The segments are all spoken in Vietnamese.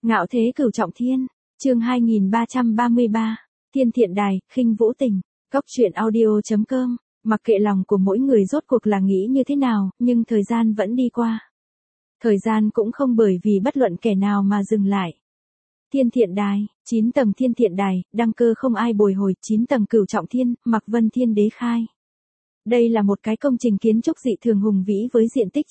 Ngạo thế cửu trọng thiên, chương 2333, Thiên Thiện Đài, khinh vũ tình, góc truyện audio.com, mặc kệ lòng của mỗi người rốt cuộc là nghĩ như thế nào, nhưng thời gian vẫn đi qua. Thời gian cũng không bởi vì bất luận kẻ nào mà dừng lại. Thiên Thiện Đài, 9 tầng Thiên Thiện Đài, đăng cơ không ai bồi hồi, 9 tầng cửu trọng thiên, Mạc Vân Thiên Đế khai. Đây là một cái công trình kiến trúc dị thường hùng vĩ với diện tích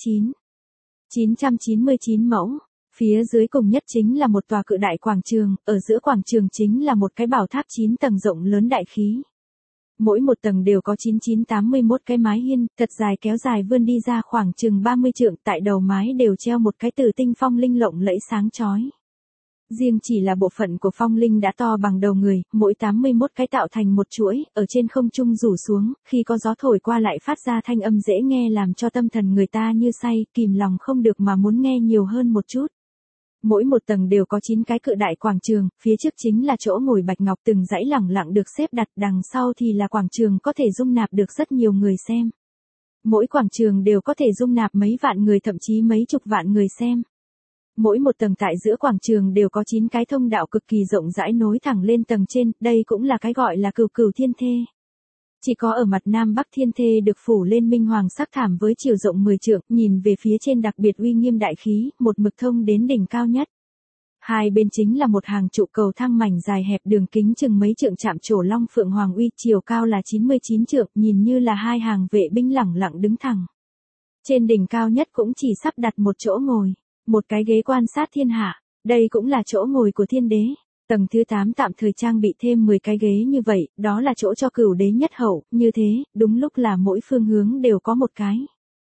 999 mẫu. Phía dưới cùng nhất chính là một tòa cự đại quảng trường, ở giữa quảng trường chính là một cái bảo tháp 9 tầng rộng lớn đại khí. Mỗi một tầng đều có 9981 cái mái hiên, thật dài kéo dài vươn đi ra khoảng chừng 30 trượng, tại đầu mái đều treo một cái tử tinh phong linh lộng lẫy sáng chói. Riêng chỉ là bộ phận của phong linh đã to bằng đầu người, mỗi 81 cái tạo thành một chuỗi, ở trên không trung rủ xuống, khi có gió thổi qua lại phát ra thanh âm dễ nghe làm cho tâm thần người ta như say, kìm lòng không được mà muốn nghe nhiều hơn một chút. Mỗi một tầng đều có 9 cái cự đại quảng trường, phía trước chính là chỗ ngồi bạch ngọc từng dãy lẳng lặng được xếp đặt, đằng sau thì là quảng trường có thể dung nạp được rất nhiều người xem. Mỗi quảng trường đều có thể dung nạp mấy vạn người thậm chí mấy chục vạn người xem. Mỗi một tầng tại giữa quảng trường đều có 9 cái thông đạo cực kỳ rộng rãi nối thẳng lên tầng trên, đây cũng là cái gọi là cửu cửu thiên thê. Chỉ có ở mặt nam bắc thiên thê được phủ lên minh hoàng sắc thảm với chiều rộng 10 trượng, nhìn về phía trên đặc biệt uy nghiêm đại khí, một mực thông đến đỉnh cao nhất. Hai bên chính là một hàng trụ cầu thang mảnh dài hẹp đường kính chừng mấy trượng chạm trổ long phượng hoàng uy, chiều cao là 99 trượng, nhìn như là hai hàng vệ binh lẳng lặng đứng thẳng. Trên đỉnh cao nhất cũng chỉ sắp đặt một chỗ ngồi, một cái ghế quan sát thiên hạ, đây cũng là chỗ ngồi của thiên đế. Tầng thứ 8 tạm thời trang bị thêm 10 cái ghế như vậy, đó là chỗ cho cửu đế nhất hậu, như thế, đúng lúc là mỗi phương hướng đều có một cái.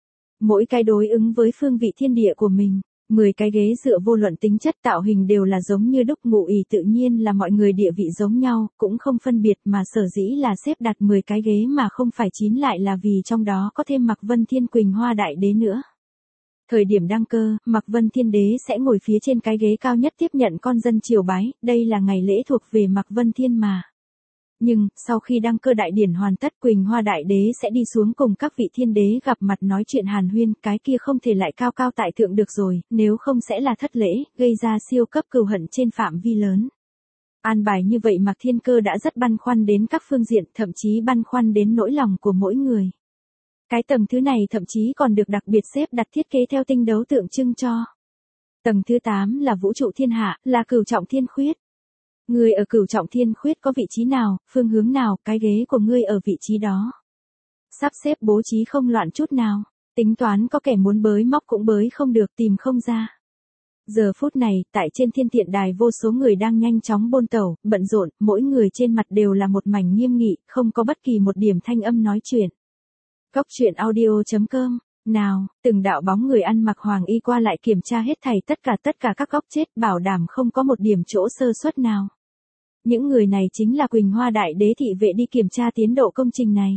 Mỗi cái đối ứng với phương vị thiên địa của mình, 10 cái ghế dựa vô luận tính chất tạo hình đều là giống như đúc ngụ ý, tự nhiên là mọi người địa vị giống nhau, cũng không phân biệt, mà sở dĩ là xếp đặt 10 cái ghế mà không phải 9 lại là vì trong đó có thêm Mạc Vân Thiên Quỳnh Hoa Đại Đế nữa. Thời điểm đăng cơ, Mạc Vân Thiên Đế sẽ ngồi phía trên cái ghế cao nhất tiếp nhận con dân triều bái, đây là ngày lễ thuộc về Mạc Vân Thiên mà. Nhưng, sau khi đăng cơ đại điển hoàn tất, Quỳnh Hoa Đại Đế sẽ đi xuống cùng các vị thiên đế gặp mặt nói chuyện hàn huyên, cái kia không thể lại cao cao tại thượng được rồi, nếu không sẽ là thất lễ, gây ra siêu cấp cừu hận trên phạm vi lớn. An bài như vậy Mạc Thiên Cơ đã rất băn khoăn đến các phương diện, thậm chí băn khoăn đến nỗi lòng của mỗi người. Cái tầng thứ này thậm chí còn được đặc biệt xếp đặt thiết kế theo tinh đấu tượng trưng cho. Tầng thứ 8 là vũ trụ thiên hạ, là cửu trọng thiên khuyết. Người ở cửu trọng thiên khuyết có vị trí nào, phương hướng nào, cái ghế của ngươi ở vị trí đó. Sắp xếp bố trí không loạn chút nào, tính toán có kẻ muốn bới móc cũng bới không được, tìm không ra. Giờ phút này, tại trên Thiên Thiện Đài vô số người đang nhanh chóng bôn tẩu, bận rộn, mỗi người trên mặt đều là một mảnh nghiêm nghị, không có bất kỳ một điểm thanh âm nói chuyện. Góc truyện audio.com, nào, từng đạo bóng người ăn mặc hoàng y qua lại kiểm tra hết thảy tất cả các góc chết, bảo đảm không có một điểm chỗ sơ suất nào. Những người này chính là Quỳnh Hoa Đại Đế thị vệ đi kiểm tra tiến độ công trình này.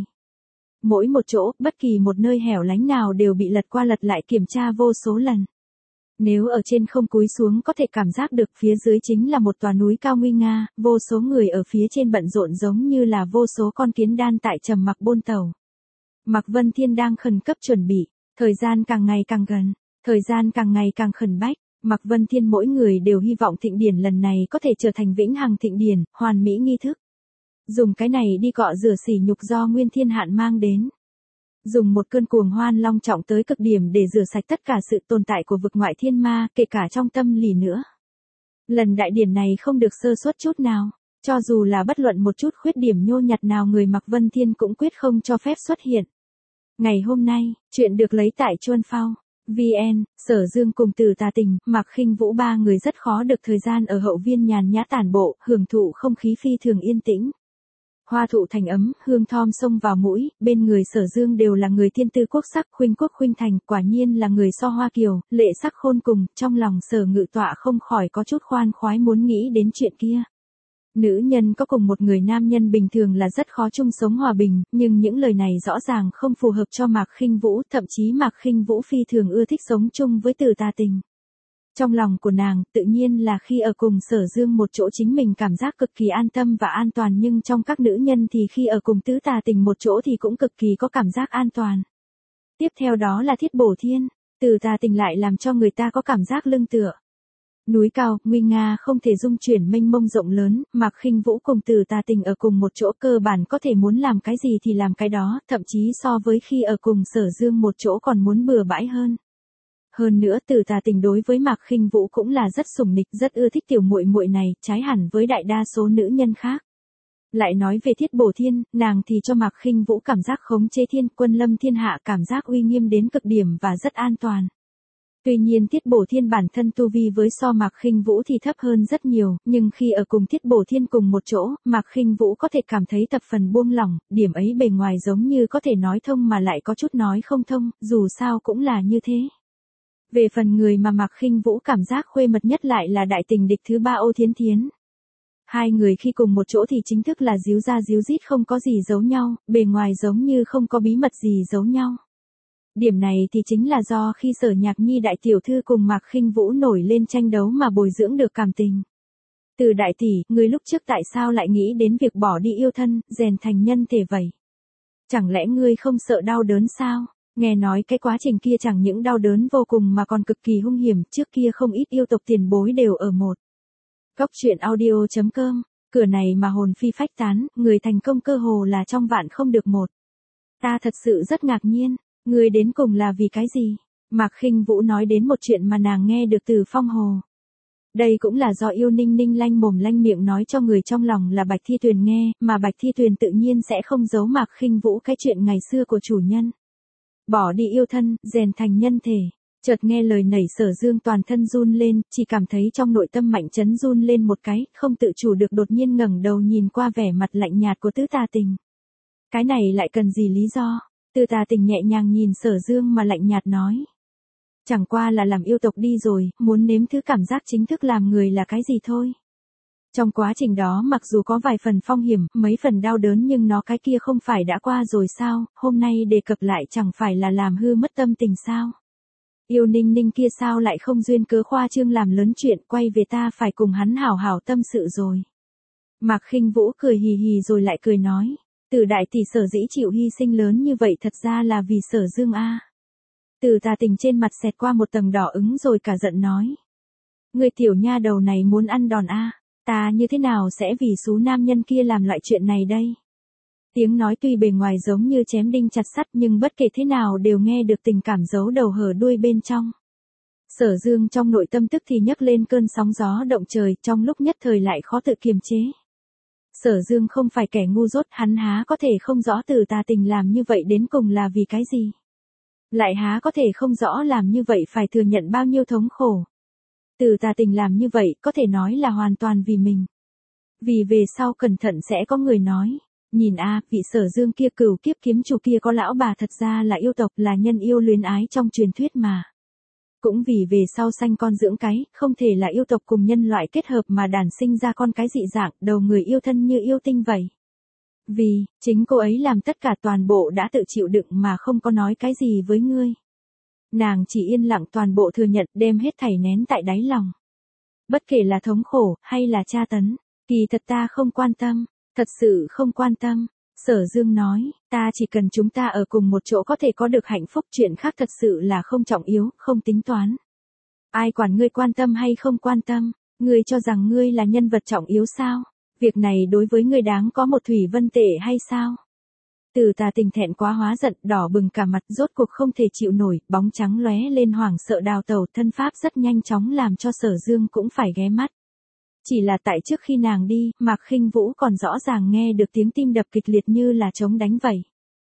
Mỗi một chỗ, bất kỳ một nơi hẻo lánh nào đều bị lật qua lật lại kiểm tra vô số lần. Nếu ở trên không cúi xuống có thể cảm giác được phía dưới chính là một tòa núi cao nguy nga, vô số người ở phía trên bận rộn giống như là vô số con kiến đan tại trầm mặc bôn tàu. Mạc Vân Thiên đang khẩn cấp chuẩn bị, thời gian càng ngày càng gần, thời gian càng ngày càng khẩn bách, Mạc Vân Thiên mỗi người đều hy vọng thịnh điển lần này có thể trở thành vĩnh hằng thịnh điển, hoàn mỹ nghi thức. Dùng cái này đi cọ rửa sỉ nhục do Nguyên Thiên Hạn mang đến. Dùng một cơn cuồng hoan long trọng tới cực điểm để rửa sạch tất cả sự tồn tại của vực ngoại thiên ma, kể cả trong tâm lý nữa. Lần đại điển này không được sơ suất chút nào. Cho dù là bất luận một chút khuyết điểm nhô nhặt nào người Mạc Vân Thiên cũng quyết không cho phép xuất hiện. Ngày hôm nay, chuyện được lấy tại Chuân Phao, VN, Sở Dương cùng Từ Tà Tình, Mạc Khinh Vũ ba người rất khó được thời gian ở hậu viên nhàn nhã tản bộ, hưởng thụ không khí phi thường yên tĩnh. Hoa thụ thành ấm, hương thom xông vào mũi, bên người Sở Dương đều là người thiên tư quốc sắc, khuynh quốc khuynh thành, quả nhiên là người so hoa kiều, lệ sắc khôn cùng, trong lòng Sở Ngự Tọa không khỏi có chút khoan khoái muốn nghĩ đến chuyện kia. Nữ nhân có cùng một người nam nhân bình thường là rất khó chung sống hòa bình, nhưng những lời này rõ ràng không phù hợp cho Mạc Khinh Vũ, thậm chí Mạc Khinh Vũ phi thường ưa thích sống chung với Từ Tà Tình. Trong lòng của nàng, tự nhiên là khi ở cùng Sở Dương một chỗ chính mình cảm giác cực kỳ an tâm và an toàn, nhưng trong các nữ nhân thì khi ở cùng Tứ Tà Tình một chỗ thì cũng cực kỳ có cảm giác an toàn. Tiếp theo đó là Thiết Bổ Thiên, Từ Tà Tình lại làm cho người ta có cảm giác lưng tựa. Núi cao, nguy nga không thể dung chuyển mênh mông rộng lớn, Mạc Khinh Vũ cùng Từ Tà Tình ở cùng một chỗ cơ bản có thể muốn làm cái gì thì làm cái đó, thậm chí so với khi ở cùng Sở Dương một chỗ còn muốn bừa bãi hơn. Hơn nữa Từ Tà Tình đối với Mạc Khinh Vũ cũng là rất sủng nịch, rất ưa thích tiểu muội muội này, trái hẳn với đại đa số nữ nhân khác. Lại nói về Thiết Bổ Thiên, nàng thì cho Mạc Khinh Vũ cảm giác khống chế thiên quân lâm thiên hạ, cảm giác uy nghiêm đến cực điểm và rất an toàn. Tuy nhiên Thiết Bổ Thiên bản thân tu vi với so Mạc Khinh Vũ thì thấp hơn rất nhiều, nhưng khi ở cùng Thiết Bổ Thiên cùng một chỗ, Mạc Khinh Vũ có thể cảm thấy thập phần buông lỏng, điểm ấy bề ngoài giống như có thể nói thông mà lại có chút nói không thông, dù sao cũng là như thế. Về phần người mà Mạc Khinh Vũ cảm giác khuê mật nhất lại là đại tình địch thứ ba Ô Thiến Thiến. Hai người khi cùng một chỗ thì chính thức là díu ra díu dít, không có gì giấu nhau, bề ngoài giống như không có bí mật gì giấu nhau. Điểm này thì chính là do khi Sở Nhạc Nhi đại tiểu thư cùng Mạc Khinh Vũ nổi lên tranh đấu mà bồi dưỡng được cảm tình. Từ đại tỷ, người lúc trước tại sao lại nghĩ đến việc bỏ đi yêu thân, rèn thành nhân thể vậy? Chẳng lẽ ngươi không sợ đau đớn sao? Nghe nói cái quá trình kia chẳng những đau đớn vô cùng mà còn cực kỳ hung hiểm, trước kia không ít yêu tộc tiền bối đều ở một. Góc truyện audio.com, cửa này mà hồn phi phách tán, người thành công cơ hồ là trong vạn không được một. Ta thật sự rất ngạc nhiên, ngươi đến cùng là vì cái gì? Mạc Khinh Vũ nói đến một chuyện mà nàng nghe được từ Phong Hồ. Đây cũng là do Yêu Ninh Ninh lanh mồm lanh miệng nói cho người trong lòng là Bạch Thi Tuyền nghe, mà Bạch Thi Tuyền tự nhiên sẽ không giấu Mạc Khinh Vũ cái chuyện ngày xưa của chủ nhân. Bỏ đi yêu thân, rèn thành nhân thể. Chợt nghe lời nảy Sở Dương toàn thân run lên, chỉ cảm thấy trong nội tâm mạnh chấn run lên một cái, không tự chủ được đột nhiên ngẩng đầu nhìn qua vẻ mặt lạnh nhạt của Tứ Tà Tình. Cái này lại cần gì lý do? Tứ Tà Tình nhẹ nhàng nhìn Sở Dương mà lạnh nhạt nói. Chẳng qua là làm yêu tộc đi rồi, muốn nếm thứ cảm giác chính thức làm người là cái gì thôi. Trong quá trình đó mặc dù có vài phần phong hiểm, mấy phần đau đớn nhưng nó cái kia không phải đã qua rồi sao, hôm nay đề cập lại chẳng phải là làm hư mất tâm tình sao. Yêu Ninh Ninh kia sao lại không duyên cớ khoa trương làm lớn chuyện, quay về ta phải cùng hắn hảo hảo tâm sự rồi. Mạc Khinh Vũ cười hì hì rồi lại cười nói, Từ đại tỷ sở dĩ chịu hy sinh lớn như vậy thật ra là vì Sở Dương a. Từ Tà Tình trên mặt xẹt qua một tầng đỏ ứng rồi cả giận nói. Người tiểu nha đầu này muốn ăn đòn a, ta như thế nào sẽ vì số nam nhân kia làm loại chuyện này đây? Tiếng nói tuy bề ngoài giống như chém đinh chặt sắt nhưng bất kể thế nào đều nghe được tình cảm giấu đầu hở đuôi bên trong. Sở Dương trong nội tâm tức thì nhấc lên cơn sóng gió động trời, trong lúc nhất thời lại khó tự kiềm chế. Sở Dương không phải kẻ ngu dốt, hắn há có thể không rõ Từ Tà Tình làm như vậy đến cùng là vì cái gì. Lại há có thể không rõ làm như vậy phải thừa nhận bao nhiêu thống khổ. Từ Tà Tình làm như vậy có thể nói là hoàn toàn vì mình. Vì về sau cẩn thận sẽ có người nói. Nhìn a, vị Sở Dương kia cửu kiếp kiếm chủ kia có lão bà thật ra là yêu tộc, là nhân yêu luyến ái trong truyền thuyết mà. Cũng vì về sau sanh con dưỡng cái, không thể là yêu tộc cùng nhân loại kết hợp mà đàn sinh ra con cái dị dạng, đầu người yêu thân như yêu tinh vậy. Vì, chính cô ấy làm tất cả toàn bộ đã tự chịu đựng mà không có nói cái gì với ngươi. Nàng chỉ yên lặng toàn bộ thừa nhận, đem hết thảy nén tại đáy lòng. Bất kể là thống khổ, hay là tra tấn, kỳ thật ta không quan tâm. Thật sự không quan tâm. Sở Dương nói, ta chỉ cần chúng ta ở cùng một chỗ có thể có được hạnh phúc, chuyện khác thật sự là không trọng yếu, không tính toán. Ai quản ngươi quan tâm hay không quan tâm, ngươi cho rằng ngươi là nhân vật trọng yếu sao? Việc này đối với ngươi đáng có một thủy vân tệ hay sao? Từ Tà Tình thẹn quá hóa giận, đỏ bừng cả mặt, rốt cuộc không thể chịu nổi, bóng trắng lóe lên hoảng sợ đào tẩu, thân pháp rất nhanh chóng làm cho Sở Dương cũng phải ghé mắt. Chỉ là tại trước khi nàng đi, Mạc Khinh Vũ còn rõ ràng nghe được tiếng tim đập kịch liệt như là trống đánh vậy.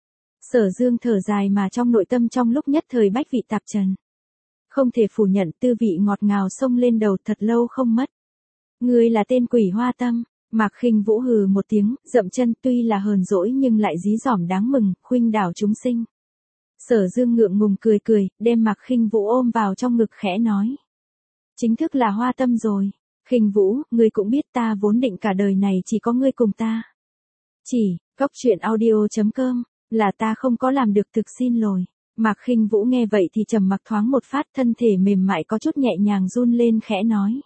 Sở Dương thở dài mà trong nội tâm trong lúc nhất thời bách vị tạp trần. Không thể phủ nhận tư vị ngọt ngào xông lên đầu thật lâu không mất. Ngươi là tên quỷ hoa tâm. Mạc Khinh Vũ hừ một tiếng, dậm chân, tuy là hờn dỗi nhưng lại dí dỏm đáng mừng, khuynh đảo chúng sinh. Sở Dương ngượng ngùng cười cười, đem Mạc Khinh Vũ ôm vào trong ngực khẽ nói. Chính thức là hoa tâm rồi. Khinh Vũ, ngươi cũng biết ta vốn định cả đời này chỉ có ngươi cùng ta. Chỉ, góc truyện audio.com, là ta không có làm được, thực xin lỗi. Mạc Khinh Vũ nghe vậy thì trầm mặc thoáng một phát, thân thể mềm mại có chút nhẹ nhàng run lên khẽ nói.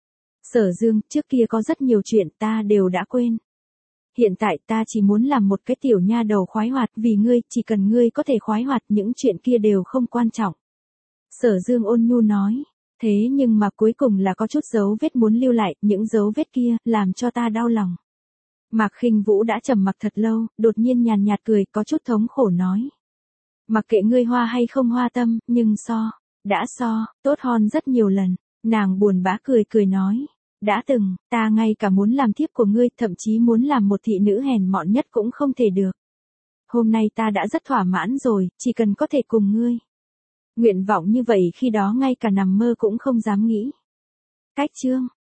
Sở Dương, trước kia có rất nhiều chuyện ta đều đã quên. Hiện tại ta chỉ muốn làm một cái tiểu nha đầu khoái hoạt, vì ngươi, chỉ cần ngươi có thể khoái hoạt những chuyện kia đều không quan trọng. Sở Dương ôn nhu nói. Thế nhưng mà cuối cùng là có chút dấu vết muốn lưu lại, những dấu vết kia, làm cho ta đau lòng. Mạc Khinh Vũ đã trầm mặc thật lâu, đột nhiên nhàn nhạt cười, có chút thống khổ nói. Mặc kệ ngươi hoa hay không hoa tâm, nhưng đã tốt hơn rất nhiều lần. Nàng buồn bã cười cười nói. Đã từng, ta ngay cả muốn làm thiếp của ngươi, thậm chí muốn làm một thị nữ hèn mọn nhất cũng không thể được. Hôm nay ta đã rất thỏa mãn rồi, chỉ cần có thể cùng ngươi. Nguyện vọng như vậy khi đó ngay cả nằm mơ cũng không dám nghĩ. Cách chương